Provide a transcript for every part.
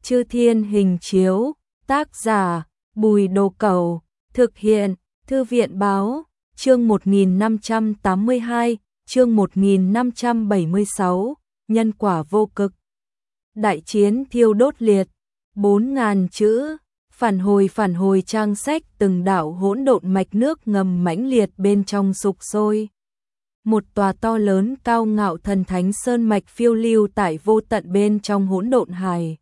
Chư Thiên Hình Chiếu, tác giả Bùi Đồ Cẩu, thực hiện Thư viện Báo, chương 1582, chương 1576, nhân quả vô cực. Đại chiến thiêu đốt liệt, 4.000 chữ, phản hồi trang sách từng đạo hỗn độn mạch nước ngầm mãnh liệt bên trong sục sôi. Một tòa to lớn cao ngạo thần thánh sơn mạch phiêu lưu tại vô tận bên trong hỗn độn hải.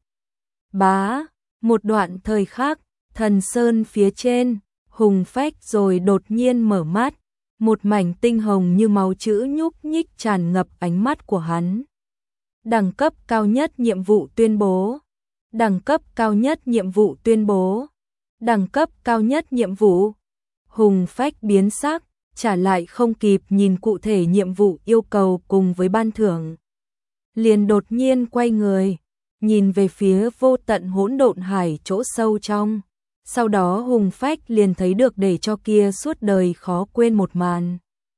Bá, một đoạn thời khắc, thần sơn phía trên, hùng phách rồi đột nhiên mở mắt, một mảnh tinh hồng như máu chữ nhúc nhích tràn ngập ánh mắt của hắn. Đẳng cấp cao nhất nhiệm vụ tuyên bố. Đẳng cấp cao nhất nhiệm vụ tuyên bố. Đẳng cấp cao nhất nhiệm vụ. Hùng phách biến sắc, trả lại không kịp nhìn cụ thể nhiệm vụ yêu cầu cùng với ban thưởng. Liền đột nhiên quay người, nhìn về phía vô tận hỗn độn hải chỗ sâu trong. Sau đó hùng phách liền thấy được để cho kia suốt đời khó quên một màn.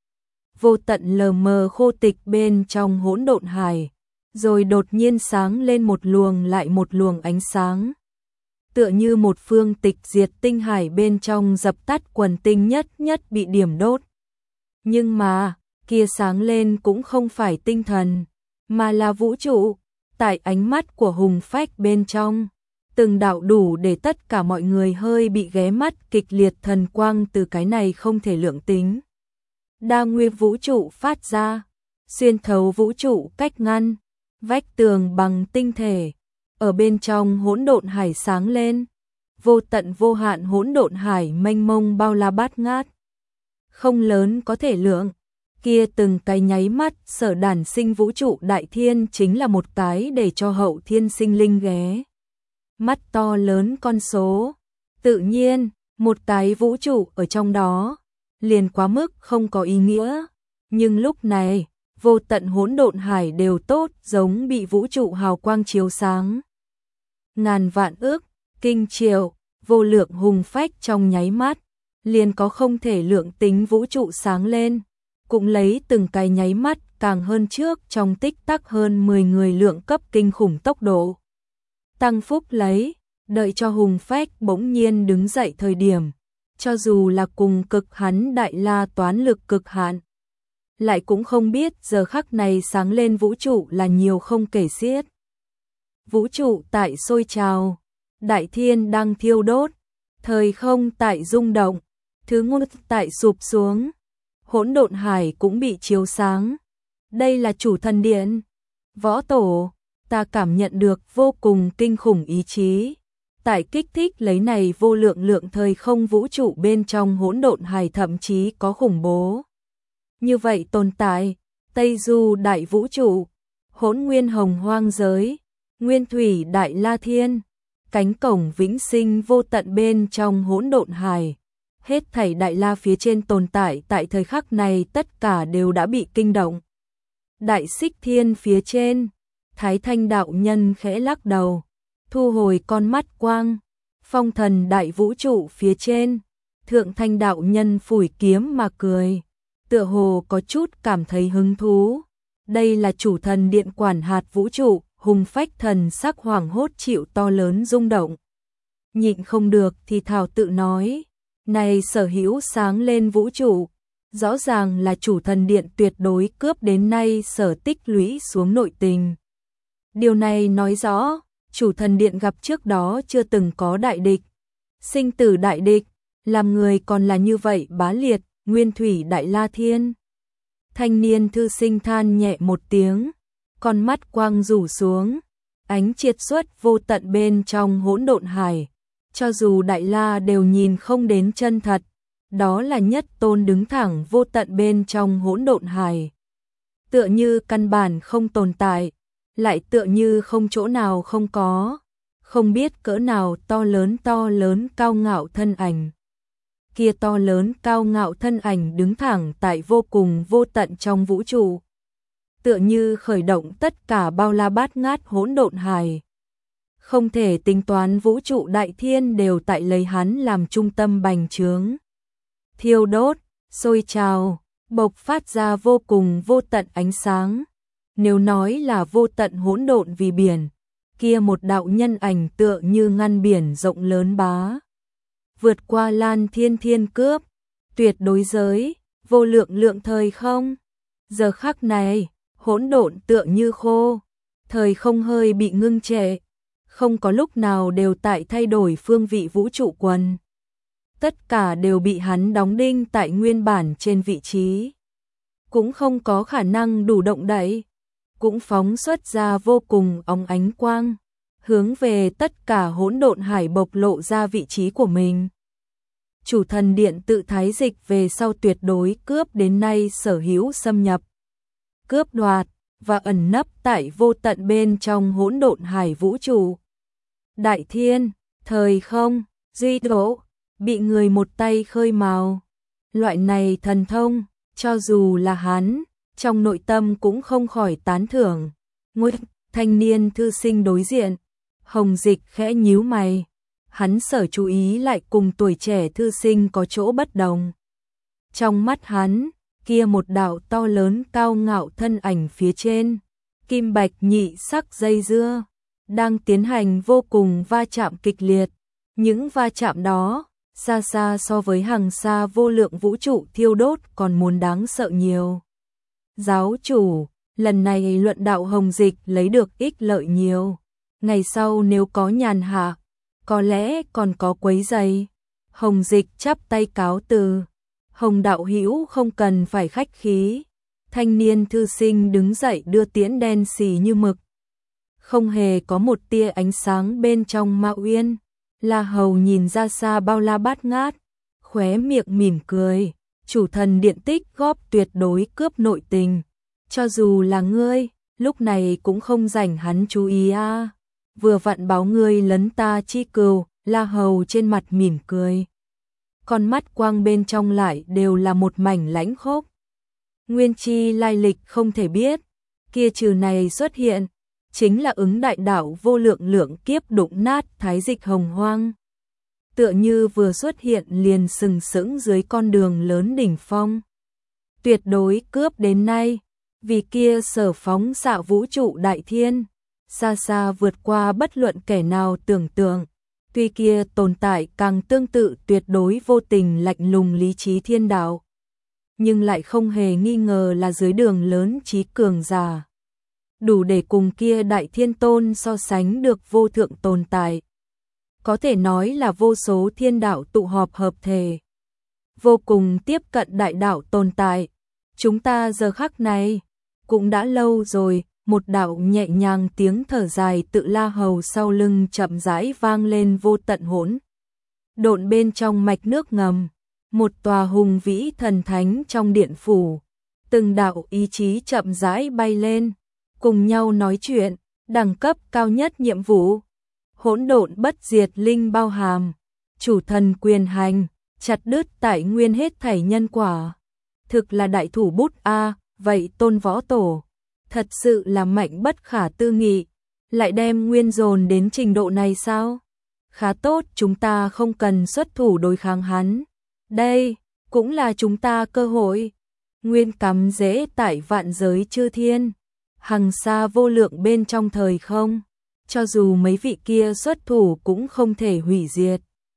Vô tận lờ mờ khô tịch bên trong hỗn độn hải, rồi đột nhiên sáng lên một luồng lại một luồng ánh sáng. Tựa như một phương tịch diệt tinh hải bên trong dập tắt quần tinh nhất nhất bị điểm đốt. Nhưng mà, kia sáng lên cũng không phải tinh thần, mà là vũ trụ. Tại ánh mắt của hùng phách bên trong, từng đạo đủ để tất cả mọi người hơi bị ghé mắt kịch liệt thần quang từ cái này không thể lượng tính. Đa nguyên vũ trụ phát ra, xuyên thấu vũ trụ cách ngăn, vách tường bằng tinh thể, ở bên trong hỗn độn hải sáng lên, vô tận vô hạn hỗn độn hải mênh mông bao la bát ngát. Không lớn có thể lượng, kia từng cái nháy mắt sở đản sinh vũ trụ đại thiên chính là một cái để cho hậu thiên sinh linh ghé mắt to lớn con số. Tự nhiên, một cái vũ trụ ở trong đó, liền quá mức không có ý nghĩa. Nhưng lúc này, vô tận hỗn độn hải đều tốt giống bị vũ trụ hào quang chiếu sáng. Ngàn vạn ước, kinh triệu, vô lượng hùng phách trong nháy mắt, liền có không thể lượng tính vũ trụ sáng lên, cũng lấy từng cái nháy mắt càng hơn trước trong tích tắc hơn 10 người lượng cấp kinh khủng tốc độ. Tăng phúc lấy, đợi cho hùng phách bỗng nhiên đứng dậy thời điểm, cho dù là cùng cực hắn đại la toán lực cực hạn, lại cũng không biết giờ khắc này sáng lên vũ trụ là nhiều không kể xiết. Vũ trụ tại sôi trào, đại thiên đang thiêu đốt, thời không tại rung động, thứ ngôn tại sụp xuống, hỗn độn hải cũng bị chiếu sáng. Đây là chủ thần điện. Võ tổ, ta cảm nhận được vô cùng kinh khủng ý chí. Tại kích thích lấy này vô lượng lượng thời không vũ trụ bên trong hỗn độn hải thậm chí có khủng bố. Như vậy tồn tại, Tây Du đại vũ trụ, hỗn nguyên hồng hoang giới, nguyên thủy đại la thiên, cánh cổng vĩnh sinh vô tận bên trong hỗn độn hải. Hết thảy đại la phía trên tồn tại tại thời khắc này tất cả đều đã bị kinh động. Đại xích thiên phía trên, Thái Thanh đạo nhân khẽ lắc đầu, thu hồi con mắt quang. Phong thần đại vũ trụ phía trên, Thượng Thanh đạo nhân phủi kiếm mà cười, tựa hồ có chút cảm thấy hứng thú. Đây là chủ thần điện quản hạt vũ trụ, hùng phách thần sắc hoảng hốt chịu to lớn rung động. Nhịn không được thì thào tự nói, này sở hữu sáng lên vũ trụ, rõ ràng là chủ thần điện tuyệt đối cướp đến nay sở tích lũy xuống nội tình. Điều này nói rõ, chủ thần điện gặp trước đó chưa từng có đại địch, sinh tử đại địch, làm người còn là như vậy bá liệt, nguyên thủy đại la thiên. Thanh niên thư sinh than nhẹ một tiếng, con mắt quang rủ xuống, ánh triệt xuất vô tận bên trong hỗn độn hải. Cho dù đại la đều nhìn không đến chân thật, đó là nhất tôn đứng thẳng vô tận bên trong hỗn độn hải. Tựa như căn bản không tồn tại, lại tựa như không chỗ nào không có, không biết cỡ nào to lớn cao ngạo thân ảnh. Kia to lớn cao ngạo thân ảnh đứng thẳng tại vô cùng vô tận trong vũ trụ. Tựa như khởi động tất cả bao la bát ngát hỗn độn hải. Không thể tính toán vũ trụ đại thiên đều tại lấy hắn làm trung tâm bành trướng. Thiêu đốt, sôi trào, bộc phát ra vô cùng vô tận ánh sáng. Nếu nói là vô tận hỗn độn vì biển, kia một đạo nhân ảnh tựa như ngăn biển rộng lớn bá. Vượt qua lan thiên thiên cướp, tuyệt đối giới, vô lượng lượng thời không. Giờ khắc này, hỗn độn tựa như khô, thời không hơi bị ngưng trệ, không có lúc nào đều tại thay đổi phương vị vũ trụ quần. Tất cả đều bị hắn đóng đinh tại nguyên bản trên vị trí. Cũng không có khả năng đủ động đậy, cũng phóng xuất ra vô cùng óng ánh quang, hướng về tất cả hỗn độn hải bộc lộ ra vị trí của mình. Chủ thần điện tự thái dịch về sau tuyệt đối cướp đến nay sở hữu xâm nhập, cướp đoạt và ẩn nấp tại vô tận bên trong hỗn độn hải vũ trụ. Đại thiên, thời không, duy độ, bị người một tay khơi mào. Loại này thần thông, cho dù là hắn, trong nội tâm cũng không khỏi tán thưởng. Ngôi thanh niên thư sinh đối diện, Hồng Dịch khẽ nhíu mày. Hắn sở chú ý lại cùng tuổi trẻ thư sinh có chỗ bất đồng. Trong mắt hắn, kia một đạo to lớn cao ngạo thân ảnh phía trên, kim bạch nhị sắc dây dưa, đang tiến hành vô cùng va chạm kịch liệt. Những va chạm đó, xa xa so với hàng xa vô lượng vũ trụ thiêu đốt còn muốn đáng sợ nhiều. Giáo chủ, lần này luận đạo Hồng Dịch lấy được ích lợi nhiều. Ngày sau nếu có nhàn hạ, có lẽ còn có quấy rầy. Hồng Dịch chắp tay cáo từ. Hồng đạo hữu không cần phải khách khí. Thanh niên thư sinh đứng dậy đưa tiễn đen xì như mực, không hề có một tia ánh sáng bên trong Ma Uyên. La Hầu nhìn ra xa bao la bát ngát, khóe miệng mỉm cười. Chủ thần điện tích góp tuyệt đối cướp nội tình, cho dù là ngươi, lúc này cũng không rảnh hắn chú ý a. Vừa vặn báo ngươi lấn ta chi cừu. La Hầu trên mặt mỉm cười, con mắt quang bên trong lại đều là một mảnh lãnh khốc. Nguyên chi lai lịch không thể biết, kia trừ này xuất hiện, chính là ứng đại đạo vô lượng lượng kiếp đụng nát thái dịch hồng hoang. Tựa như vừa xuất hiện liền sừng sững dưới con đường lớn đỉnh phong. Tuyệt đối cướp đến nay, vì kia sở phóng xạ vũ trụ đại thiên, xa xa vượt qua bất luận kẻ nào tưởng tượng. Tuy kia tồn tại càng tương tự tuyệt đối vô tình lạnh lùng lý trí thiên đạo, nhưng lại không hề nghi ngờ là dưới đường lớn trí cường giả, đủ để cùng kia đại thiên tôn so sánh được vô thượng tồn tại. Có thể nói là vô số thiên đạo tụ họp hợp thể, vô cùng tiếp cận đại đạo tồn tại. Chúng ta giờ khắc này, cũng đã lâu rồi. Một đạo nhẹ nhàng tiếng thở dài tự La Hầu sau lưng chậm rãi vang lên vô tận hỗn độn bên trong mạch nước ngầm. Một tòa hùng vĩ thần thánh trong điện phủ, từng đạo ý chí chậm rãi bay lên, cùng nhau nói chuyện. Đẳng cấp cao nhất nhiệm vụ, hỗn độn bất diệt linh bao hàm, chủ thần quyền hành, chặt đứt tại nguyên hết thảy nhân quả. Thực là đại thủ bút a. Vậy Tôn Võ Tổ thật sự là mạnh bất khả tư nghị, lại đem nguyên dồn đến trình độ này sao? Khá tốt, chúng ta không cần xuất thủ đối kháng hắn. Đây cũng là chúng ta cơ hội. Nguyên cắm rễ tại vạn giới chư thiên, hằng xa vô lượng bên trong thời không, cho dù mấy vị kia xuất thủ cũng không thể hủy diệt.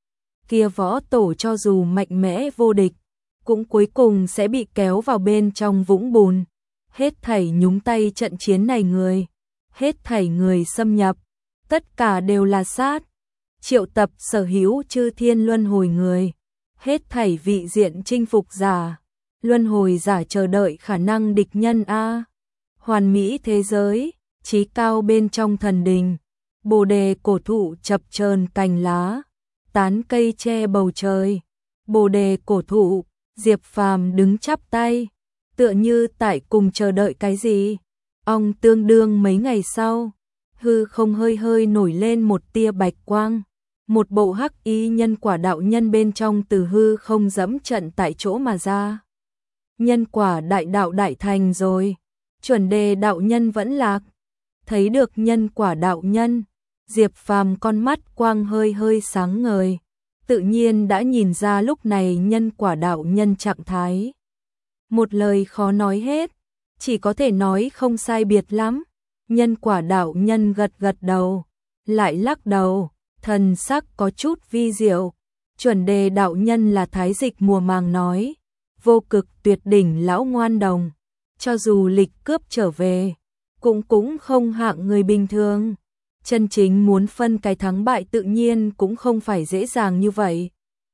Kia võ tổ cho dù mạnh mẽ vô địch, cũng cuối cùng sẽ bị kéo vào bên trong vũng bùn. Hết thảy nhúng tay trận chiến này người, hết thảy người xâm nhập, tất cả đều là sát. Triệu tập sở hữu chư thiên luân hồi người, hết thảy vị diện chinh phục giả, luân hồi giả chờ đợi khả năng địch nhân a. Hoàn mỹ thế giới, chí cao bên trong thần đình, bồ đề cổ thụ chập chờn cành lá, tán cây che bầu trời. Bồ đề cổ thụ, Diệp Phàm đứng chắp tay, tựa như tại cùng chờ đợi cái gì. Ong tương đương mấy ngày sau, hư không hơi hơi nổi lên một tia bạch quang. Một bộ hắc y nhân quả đạo nhân bên trong từ hư không dẫm trận tại chỗ mà ra. Nhân quả đại đạo đại thành rồi, chuẩn đề đạo nhân vẫn lạc. Thấy được nhân quả đạo nhân, Diệp Phàm con mắt quang hơi hơi sáng ngời, tự nhiên đã nhìn ra lúc này nhân quả đạo nhân trạng thái. Một lời khó nói hết, chỉ có thể nói không sai biệt lắm. Nhân quả đạo nhân gật gật đầu, lại lắc đầu, thần sắc có chút vi diệu. Chuẩn đề đạo nhân là thái dịch mùa màng nói, vô cực tuyệt đỉnh lão ngoan đồng, cho dù lịch cướp trở về, cũng không hạng người bình thường. Chân chính muốn phân cái thắng bại tự nhiên cũng không phải dễ dàng như vậy.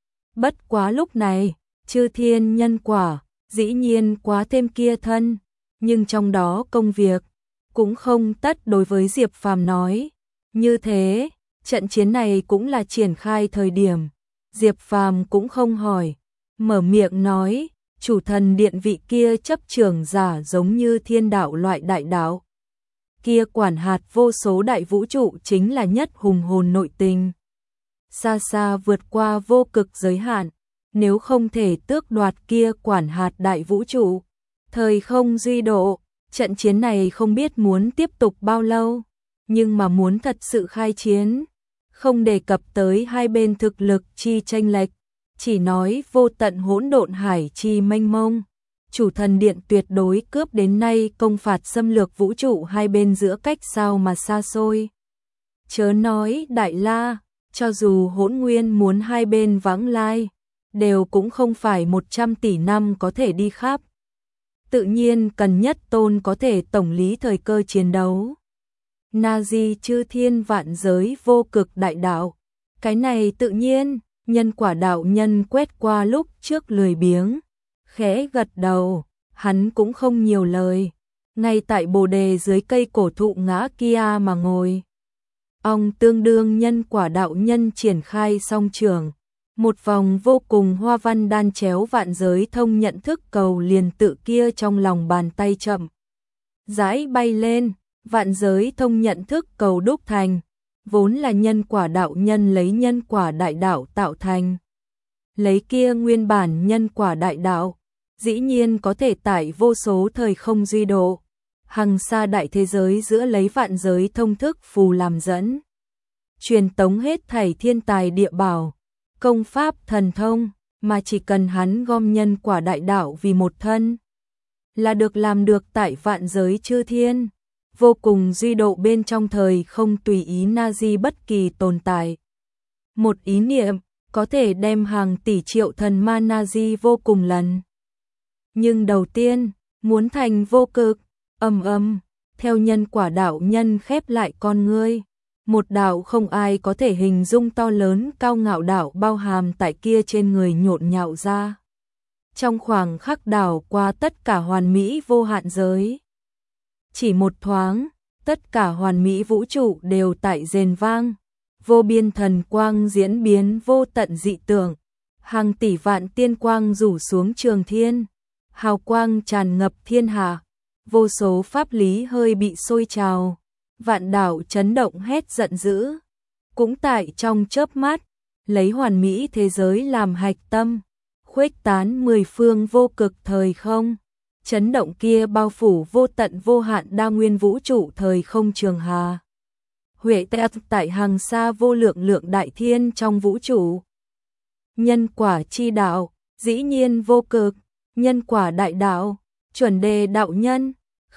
Bất quá lúc này, chư thiên nhân quả, dĩ nhiên quá thêm kia thân, nhưng trong đó công việc, cũng không tất đối với Diệp Phàm nói. Như thế, trận chiến này cũng là triển khai thời điểm. Diệp Phàm cũng không hỏi, mở miệng nói, chủ thần điện vị kia chấp trưởng giả giống như thiên đạo loại đại đạo. Kia quản hạt vô số đại vũ trụ chính là nhất hùng hồn nội tình. Xa xa vượt qua vô cực giới hạn, nếu không thể tước đoạt kia quản hạt đại vũ trụ, thời không duy độ, trận chiến này không biết muốn tiếp tục bao lâu, nhưng mà muốn thật sự khai chiến, không đề cập tới hai bên thực lực chi chênh lệch, chỉ nói vô tận hỗn độn hải chi mênh mông. Chủ thần điện tuyệt đối cướp đến nay công phạt xâm lược vũ trụ hai bên giữa cách sao mà xa xôi. Chớ nói Đại La, cho dù Hỗn Nguyên muốn hai bên vãng lai, đều cũng không phải 100 tỷ năm có thể đi khắp. Tự nhiên cần nhất tôn có thể tổng lý thời cơ chiến đấu. Na-di chư thiên vạn giới vô cực đại đạo. Cái này tự nhiên, nhân quả đạo nhân quét qua lúc trước lười biếng. Khẽ gật đầu, hắn cũng không nhiều lời. Ngay tại bồ đề dưới cây cổ thụ ngã kia mà ngồi. Ông tương đương nhân quả đạo nhân triển khai song trường. Một vòng vô cùng hoa văn đan chéo vạn giới thông nhận thức cầu liền tự kia trong lòng bàn tay chậm. Rãi bay lên, vạn giới thông nhận thức cầu đúc thành. Vốn là nhân quả đạo nhân lấy nhân quả đại đạo tạo thành. Lấy kia nguyên bản nhân quả đại đạo, dĩ nhiên có thể tải vô số thời không duy độ. Hằng xa đại thế giới giữa lấy vạn giới thông thức phù làm dẫn. Truyền tống hết thảy thiên tài địa bảo, công pháp thần thông, mà chỉ cần hắn gom nhân quả đại đạo vì một thân, là được làm được tại vạn giới chư thiên. Vô cùng duy độ bên trong thời không tùy ý na-di bất kỳ tồn tại. Một ý niệm, có thể đem hàng tỷ triệu thần ma na-di vô cùng lần. Nhưng đầu tiên, muốn thành vô cực, theo nhân quả đạo nhân khép lại con ngươi. Một đạo không ai có thể hình dung to lớn cao ngạo đạo bao hàm tại kia trên người nhộn nhạo ra. Trong khoảng khắc đảo qua tất cả hoàn mỹ vô hạn giới. Chỉ một thoáng, tất cả hoàn mỹ vũ trụ đều tại rền vang. Vô biên thần quang diễn biến vô tận dị tượng. Hàng tỷ vạn tiên quang rủ xuống trường thiên. Hào quang tràn ngập thiên hạ. Vô số pháp lý hơi bị sôi trào. Vạn đảo chấn động hét giận dữ. Cũng tại trong chớp mắt, lấy hoàn mỹ thế giới làm hạch tâm. Khuếch tán 10 phương vô cực thời không. Chấn động kia bao phủ vô tận vô hạn đa nguyên vũ trụ thời không trường hà. Huệ tại hàng xa vô lượng lượng đại thiên trong vũ trụ. Nhân quả chi đạo, dĩ nhiên vô cực. Nhân quả đại đạo, chuẩn đề đạo nhân.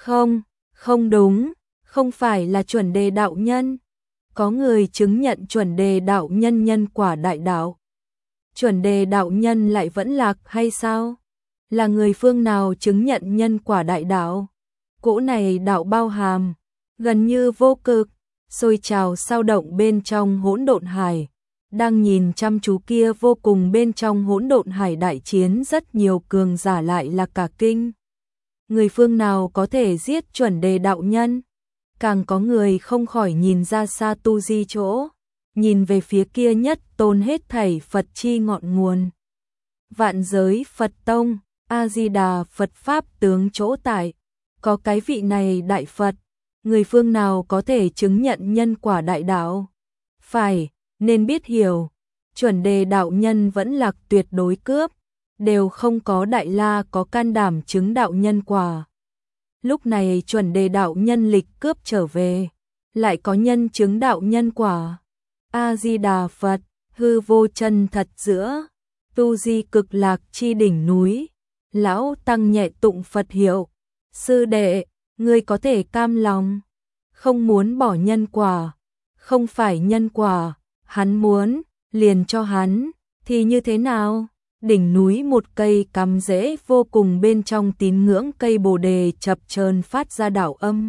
Không đúng, không phải là chuẩn đề đạo nhân. Có người chứng nhận chuẩn đề đạo nhân nhân quả đại đạo. Chuẩn đề đạo nhân lại vẫn lạc hay sao? Là người phương nào chứng nhận nhân quả đại đạo? Cỗ này đạo bao hàm, gần như vô cực, sôi trào sao động bên trong hỗn độn hải. Đang nhìn chăm chú kia vô cùng bên trong hỗn độn hải đại chiến rất nhiều cường giả lại là cả kinh. Người phương nào có thể giết chuẩn đề đạo nhân? Càng có người không khỏi nhìn ra xa tu di chỗ, nhìn về phía kia nhất tôn hết thảy Phật chi ngọn nguồn. Vạn giới Phật tông, A-di-đà Phật pháp tướng chỗ tại, có cái vị này đại Phật, người phương nào có thể chứng nhận nhân quả đại đạo? Phải, nên biết hiểu, chuẩn đề đạo nhân vẫn lạc tuyệt đối cướp, đều không có Đại La có can đảm chứng đạo nhân quả. Lúc này chuẩn đề đạo nhân lịch cướp trở về, lại có nhân chứng đạo nhân quả. A-di-đà Phật, hư vô chân thật giữa, tu di cực lạc chi đỉnh núi, lão tăng nhẹ tụng Phật hiệu. Sư đệ, ngươi có thể cam lòng, không muốn bỏ nhân quả, không phải nhân quả, hắn muốn, liền cho hắn, thì như thế nào? Đỉnh núi một cây cắm rễ vô cùng bên trong tín ngưỡng cây bồ đề chập chờn phát ra đạo âm.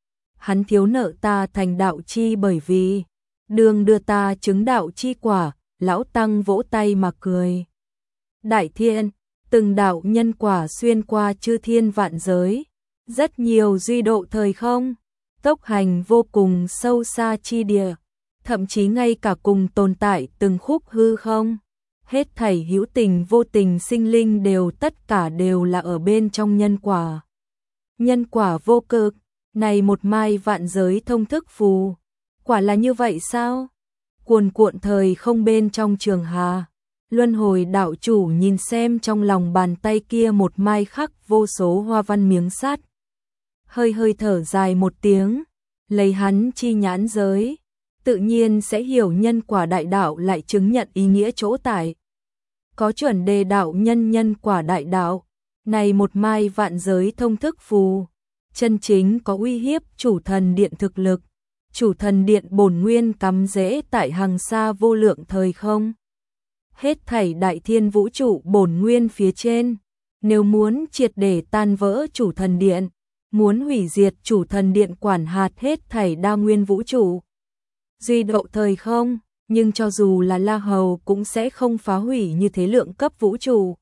Hắn thiếu nợ ta thành đạo chi bởi vì đường đưa ta chứng đạo chi quả, lão tăng vỗ tay mà cười. Đại thiên, từng đạo nhân quả xuyên qua chư thiên vạn giới, rất nhiều duy độ thời không, tốc hành vô cùng sâu xa chi địa, thậm chí ngay cả cùng tồn tại từng khúc hư không. Hết thảy hữu tình vô tình sinh linh đều tất cả đều là ở bên trong nhân quả. Nhân quả vô cực, này một mai vạn giới thông thức phù, quả là như vậy sao? Cuồn cuộn thời không bên trong trường hà, luân hồi đạo chủ nhìn xem trong lòng bàn tay kia một mai khắc vô số hoa văn miếng sắt. Hơi hơi thở dài một tiếng, lấy hắn chi nhãn giới, tự nhiên sẽ hiểu nhân quả đại đạo lại chứng nhận ý nghĩa chỗ tại. Có chuẩn đề đạo nhân nhân quả đại đạo, này một mai vạn giới thông thức phù, chân chính có uy hiếp chủ thần điện thực lực. Chủ thần điện bổn nguyên cắm rễ tại hàng xa vô lượng thời không. Hết thảy đại thiên vũ trụ bổn nguyên phía trên, nếu muốn triệt để tan vỡ chủ thần điện, muốn hủy diệt chủ thần điện quản hạt hết thảy đa nguyên vũ trụ. Duy độ thời không, nhưng cho dù là La Hầu cũng sẽ không phá hủy như thế lượng cấp vũ trụ.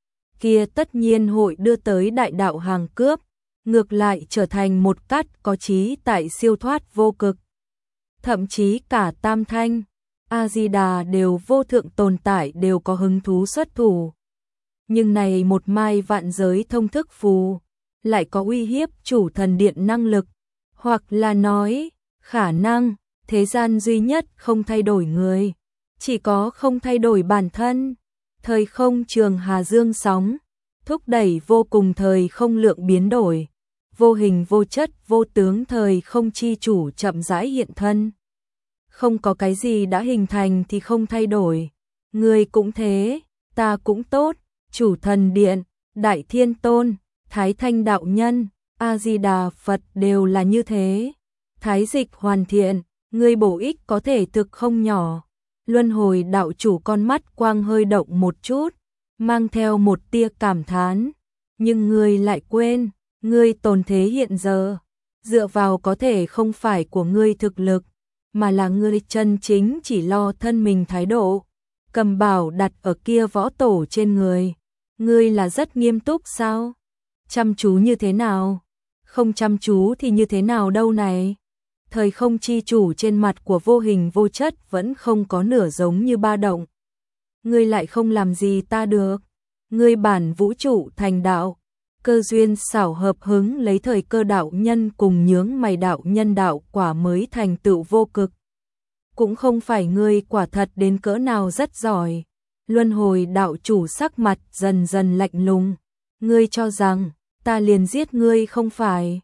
Kia tất nhiên hội đưa tới đại đạo hàng cướp, ngược lại trở thành một cát có trí tại siêu thoát vô cực. Thậm chí cả Tam Thanh, A-di-đà đều vô thượng tồn tại đều có hứng thú xuất thủ. Nhưng này một mai vạn giới thông thức phù, lại có uy hiếp chủ thần điện năng lực, hoặc là nói, khả năng, thế gian duy nhất không thay đổi người, chỉ có không thay đổi bản thân. Thời không trường hà dương sóng, thúc đẩy vô cùng thời không lượng biến đổi. Vô hình vô chất vô tướng thời không chi chủ chậm rãi hiện thân. Không có cái gì đã hình thành thì không thay đổi. Người cũng thế, ta cũng tốt, chủ thần điện, đại thiên tôn, thái thanh đạo nhân, A-di-đà Phật đều là như thế. Thái dịch hoàn thiện, người bổ ích có thể thực không nhỏ. Luân hồi đạo chủ con mắt quang hơi động một chút, mang theo một tia cảm thán. Nhưng người lại quên, ngươi tồn thế hiện giờ, dựa vào có thể không phải của ngươi thực lực, mà là ngươi chân chính chỉ lo thân mình thái độ, cầm bảo đặt ở kia võ tổ trên người. Ngươi là rất nghiêm túc sao? Chăm chú như thế nào? Không chăm chú thì như thế nào đâu này? Thời không chi chủ trên mặt của vô hình vô chất vẫn không có nửa giống như ba động. Ngươi lại không làm gì ta được. Ngươi bản vũ trụ thành đạo. Cơ duyên xảo hợp hứng lấy thời cơ đạo nhân cùng nhướng mày đạo nhân đạo quả mới thành tựu vô cực. Cũng không phải ngươi quả thật đến cỡ nào rất giỏi. Luân hồi đạo chủ sắc mặt dần dần lạnh lùng. Ngươi cho rằng ta liền giết ngươi không phải?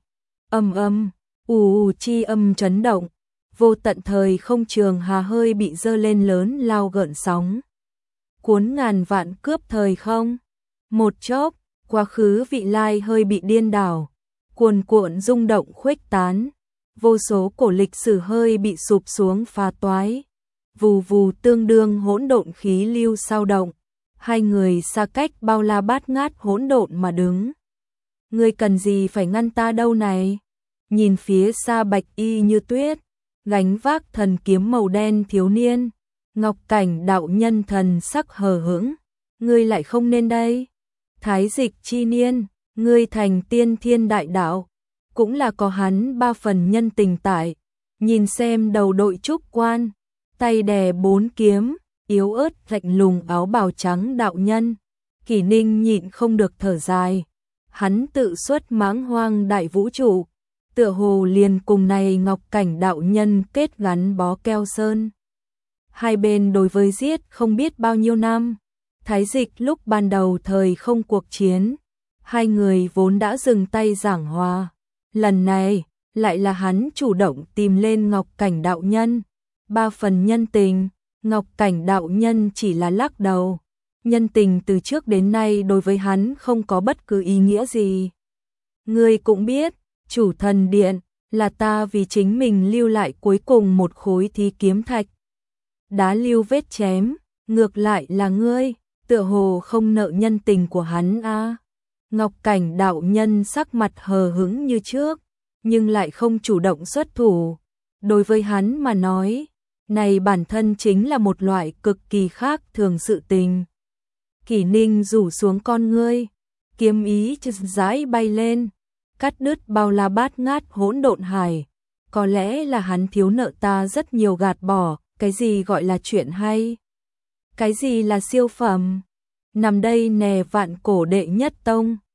Chi âm chấn động. Vô tận thời không trường hà hơi bị dơ lên lớn lao gợn sóng. Cuốn ngàn vạn cướp thời không. Một chốc, quá khứ vị lai hơi bị điên đảo, cuồn cuộn rung động khuếch tán, vô số cổ lịch sử hơi bị sụp xuống phá toái, vù vù tương đương hỗn độn khí lưu sao động, hai người xa cách bao la bát ngát hỗn độn mà đứng. Ngươi cần gì phải ngăn ta đâu này? Nhìn phía xa bạch y như tuyết, gánh vác thần kiếm màu đen thiếu niên, ngọc cảnh đạo nhân thần sắc hờ hững, ngươi lại không nên đây. Thái dịch chi niên, ngươi thành tiên thiên đại đạo, cũng là có hắn ba phần nhân tình tại. Nhìn xem đầu đội trúc quan, tay đè bốn kiếm, yếu ớt lạnh lùng áo bào trắng đạo nhân. Kỷ Ninh nhịn không được thở dài. Hắn tự xuất mãng hoang đại vũ trụ, tựa hồ liền cùng này ngọc cảnh đạo nhân kết gắn bó keo sơn. Hai bên đối với giết không biết bao nhiêu năm. Thái dịch lúc ban đầu thời không cuộc chiến, hai người vốn đã dừng tay giảng hòa. Lần này, lại là hắn chủ động tìm lên Ngọc Cảnh đạo nhân. Ba phần nhân tình, Ngọc Cảnh đạo nhân chỉ là lắc đầu. Nhân tình từ trước đến nay đối với hắn không có bất cứ ý nghĩa gì. Ngươi cũng biết, chủ thần điện, là ta vì chính mình lưu lại cuối cùng một khối thí kiếm thạch. Đá lưu vết chém, ngược lại là ngươi, tựa hồ không nợ nhân tình của hắn a. Ngọc Cảnh đạo nhân sắc mặt hờ hững như trước, nhưng lại không chủ động xuất thủ. Đối với hắn mà nói, này bản thân chính là một loại cực kỳ khác thường sự tình. Kỷ Ninh rủ xuống con ngươi, kiếm ý chợt rãi bay lên, cắt đứt bao la bát ngát hỗn độn hải. Có lẽ là hắn thiếu nợ ta rất nhiều gạt bỏ, cái gì gọi là chuyện hay? Cái gì là siêu phẩm? Nằm đây nè vạn cổ đệ nhất tông.